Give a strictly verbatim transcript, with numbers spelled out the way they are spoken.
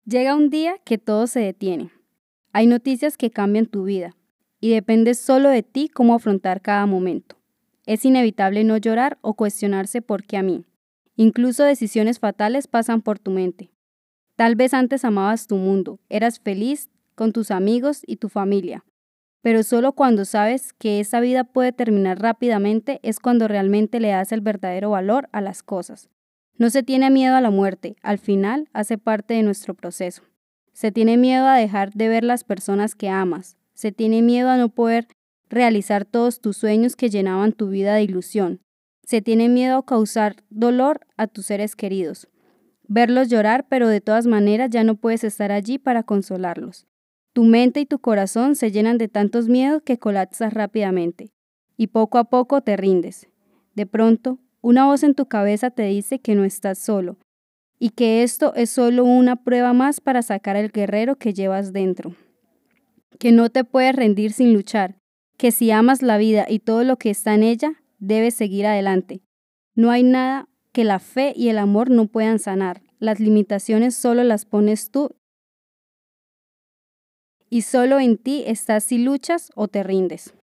Llega un día que todo se detiene. Hay noticias que cambian tu vida y depende solo de ti cómo afrontar cada momento. Es inevitable no llorar o cuestionarse por qué a mí. Incluso decisiones fatales pasan por tu mente. Tal vez antes amabas tu mundo, eras feliz con tus amigos y tu familia, pero solo cuando sabes que esa vida puede terminar rápidamente es cuando realmente le das el verdadero valor a las cosas. No se tiene miedo a la muerte, al final hace parte de nuestro proceso. Se tiene miedo a dejar de ver las personas que amas. Se tiene miedo a no poder realizar todos tus sueños que llenaban tu vida de ilusión. Se tiene miedo a causar dolor a tus seres queridos. Verlos llorar, pero de todas maneras ya no puedes estar allí para consolarlos. Tu mente y tu corazón se llenan de tantos miedos que colapsas rápidamente. Y poco a poco te rindes. De pronto, una voz en tu cabeza te dice que no estás solo y que esto es solo una prueba más para sacar al guerrero que llevas dentro. Que no te puedes rendir sin luchar, que si amas la vida y todo lo que está en ella, debes seguir adelante. No hay nada que la fe y el amor no puedan sanar. Las limitaciones solo las pones tú y solo en ti estás si luchas o te rindes.